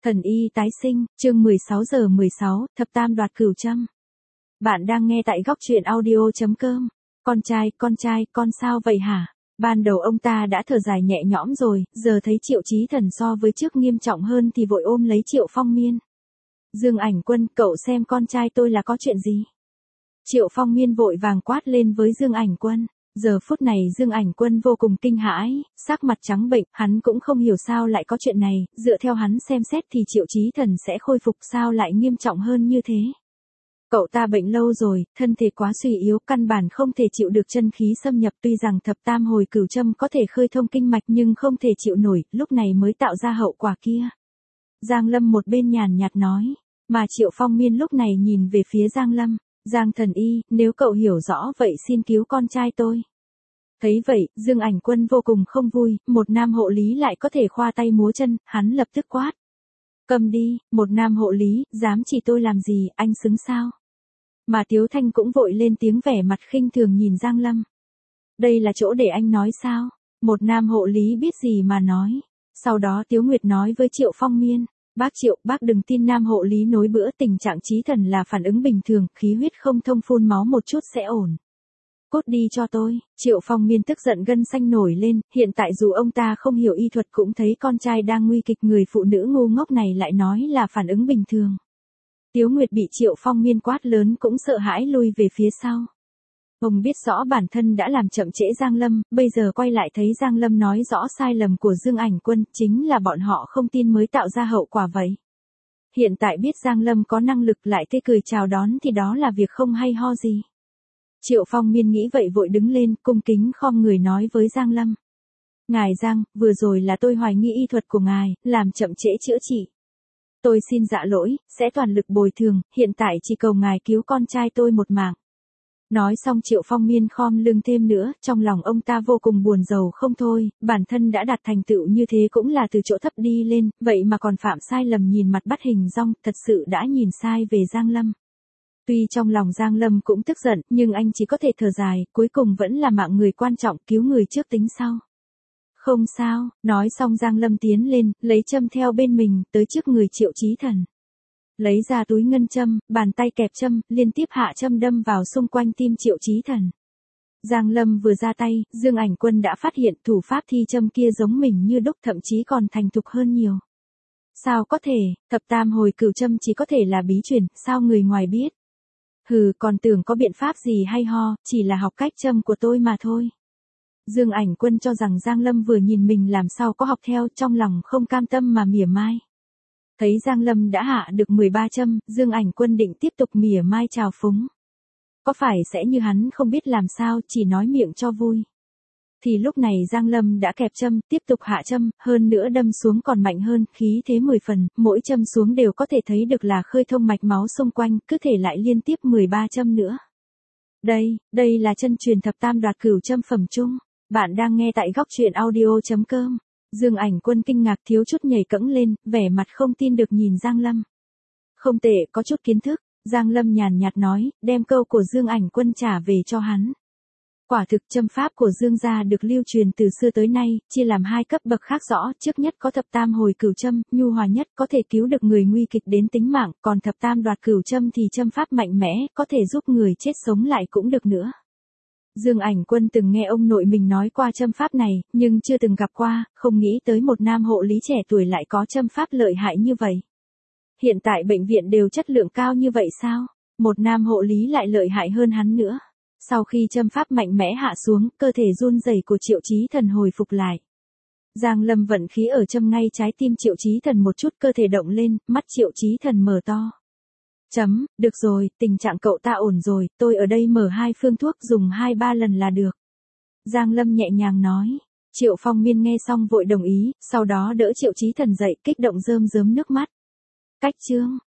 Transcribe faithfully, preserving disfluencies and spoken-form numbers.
Thần y tái sinh, chương mười sáu giờ mười sáu, thập tam đoạt cửu châm. Bạn đang nghe tại góc truyện audio chấm com. Con trai, con trai, con sao vậy hả? Ban đầu ông ta đã thở dài nhẹ nhõm rồi, giờ thấy Triệu Chí Thần so với trước nghiêm trọng hơn thì vội ôm lấy Triệu Phong Miên. Dương Ảnh Quân, cậu xem con trai tôi là có chuyện gì? Triệu Phong Miên vội vàng quát lên với Dương Ảnh Quân. Giờ phút này Dương Ảnh Quân vô cùng kinh hãi, sắc mặt trắng bệch, hắn cũng không hiểu sao lại có chuyện này, dựa theo hắn xem xét thì Triệu Chí Thần sẽ khôi phục sao lại nghiêm trọng hơn như thế. Cậu ta bệnh lâu rồi, thân thể quá suy yếu, căn bản không thể chịu được chân khí xâm nhập, tuy rằng thập tam hồi cửu châm có thể khơi thông kinh mạch nhưng không thể chịu nổi, lúc này mới tạo ra hậu quả kia. Giang Lâm một bên nhàn nhạt nói, mà Triệu Phong Miên lúc này nhìn về phía Giang Lâm. Giang thần y, nếu cậu hiểu rõ vậy xin cứu con trai tôi. Thấy vậy, Dương Ảnh Quân vô cùng không vui, một nam hộ lý lại có thể khoa tay múa chân, hắn lập tức quát. Cầm đi, một nam hộ lý, dám chỉ tôi làm gì, anh xứng sao? Mà Tiếu Thanh cũng vội lên tiếng vẻ mặt khinh thường nhìn Giang Lâm. Đây là chỗ để anh nói sao? Một nam hộ lý biết gì mà nói. Sau đó Tiếu Nguyệt nói với Triệu Phong Miên. Bác Triệu, bác đừng tin nam hộ lý nối bữa, tình trạng Chí Thần là phản ứng bình thường, khí huyết không thông, phun máu một chút sẽ ổn. Cút đi cho tôi. Triệu Phong Miên tức giận gân xanh nổi lên, hiện tại dù ông ta không hiểu y thuật cũng thấy con trai đang nguy kịch, người phụ nữ ngu ngốc này lại nói là phản ứng bình thường. Tiếu Nguyệt bị Triệu Phong Miên quát lớn cũng sợ hãi lui về phía sau. Ông biết rõ bản thân đã làm chậm trễ Giang Lâm, bây giờ quay lại thấy Giang Lâm nói rõ sai lầm của Dương Ảnh Quân, chính là bọn họ không tin mới tạo ra hậu quả vậy. Hiện tại biết Giang Lâm có năng lực lại tươi cười chào đón thì đó là việc không hay ho gì. Triệu Phong Miên nghĩ vậy vội đứng lên, cung kính khom người nói với Giang Lâm. Ngài Giang, vừa rồi là tôi hoài nghi y thuật của ngài, làm chậm trễ chữa trị. Tôi xin dạ lỗi, sẽ toàn lực bồi thường, hiện tại chỉ cầu ngài cứu con trai tôi một mạng. Nói xong Triệu Phong Miên khom lưng thêm nữa, trong lòng ông ta vô cùng buồn rầu không thôi, bản thân đã đạt thành tựu như thế cũng là từ chỗ thấp đi lên, vậy mà còn phạm sai lầm nhìn mặt bắt hình dong, thật sự đã nhìn sai về Giang Lâm. Tuy trong lòng Giang Lâm cũng tức giận, nhưng anh chỉ có thể thở dài, cuối cùng vẫn là mạng người quan trọng, cứu người trước tính sau. Không sao, nói xong Giang Lâm tiến lên, lấy châm theo bên mình, tới trước người Triệu Chí Thần. Lấy ra túi ngân châm, bàn tay kẹp châm, liên tiếp hạ châm đâm vào xung quanh tim Triệu Chí Thần. Giang Lâm vừa ra tay, Dương Ảnh Quân đã phát hiện thủ pháp thi châm kia giống mình như đúc, thậm chí còn thành thục hơn nhiều. Sao có thể, thập tam hồi cửu châm chỉ có thể là bí truyền, sao người ngoài biết? Hừ, còn tưởng có biện pháp gì hay ho, chỉ là học cách châm của tôi mà thôi. Dương Ảnh Quân cho rằng Giang Lâm vừa nhìn mình làm sao có học theo, trong lòng không cam tâm mà mỉa mai. Thấy Giang Lâm đã hạ được mười ba châm, Dương Ảnh Quân định tiếp tục mỉa mai trào phúng. Có phải sẽ như hắn không biết làm sao, chỉ nói miệng cho vui. Thì lúc này Giang Lâm đã kẹp châm, tiếp tục hạ châm, hơn nữa đâm xuống còn mạnh hơn, khí thế mười phần, mỗi châm xuống đều có thể thấy được là khơi thông mạch máu xung quanh, cứ thể lại liên tiếp mười ba châm nữa. Đây, đây là chân truyền thập tam đoạt cửu châm phẩm chung. Bạn đang nghe tại góc truyện audio chấm com. Dương Ảnh Quân kinh ngạc thiếu chút nhảy cẫng lên, vẻ mặt không tin được nhìn Giang Lâm. Không tệ, có chút kiến thức, Giang Lâm nhàn nhạt nói, đem câu của Dương Ảnh Quân trả về cho hắn. Quả thực châm pháp của Dương gia được lưu truyền từ xưa tới nay, chia làm hai cấp bậc khác rõ, trước nhất có thập tam hồi cửu châm, nhu hòa nhất, có thể cứu được người nguy kịch đến tính mạng, còn thập tam đoạt cửu châm thì châm pháp mạnh mẽ, có thể giúp người chết sống lại cũng được nữa. Dương Ảnh Quân từng nghe ông nội mình nói qua châm pháp này, nhưng chưa từng gặp qua, không nghĩ tới một nam hộ lý trẻ tuổi lại có châm pháp lợi hại như vậy. Hiện tại bệnh viện đều chất lượng cao như vậy sao? Một nam hộ lý lại lợi hại hơn hắn nữa. Sau khi châm pháp mạnh mẽ hạ xuống, cơ thể run rẩy của Triệu Chí Thần hồi phục lại. Giang Lâm vận khí ở châm ngay trái tim Triệu Chí Thần một chút, cơ thể động lên, mắt Triệu Chí Thần mở to. Chấm, được rồi, tình trạng cậu ta ổn rồi, tôi ở đây mở hai phương thuốc dùng hai ba lần là được. Giang Lâm nhẹ nhàng nói. Triệu Phong Miên nghe xong vội đồng ý, sau đó đỡ Triệu Chí Thần dậy, kích động rơm rớm nước mắt. Cách chương,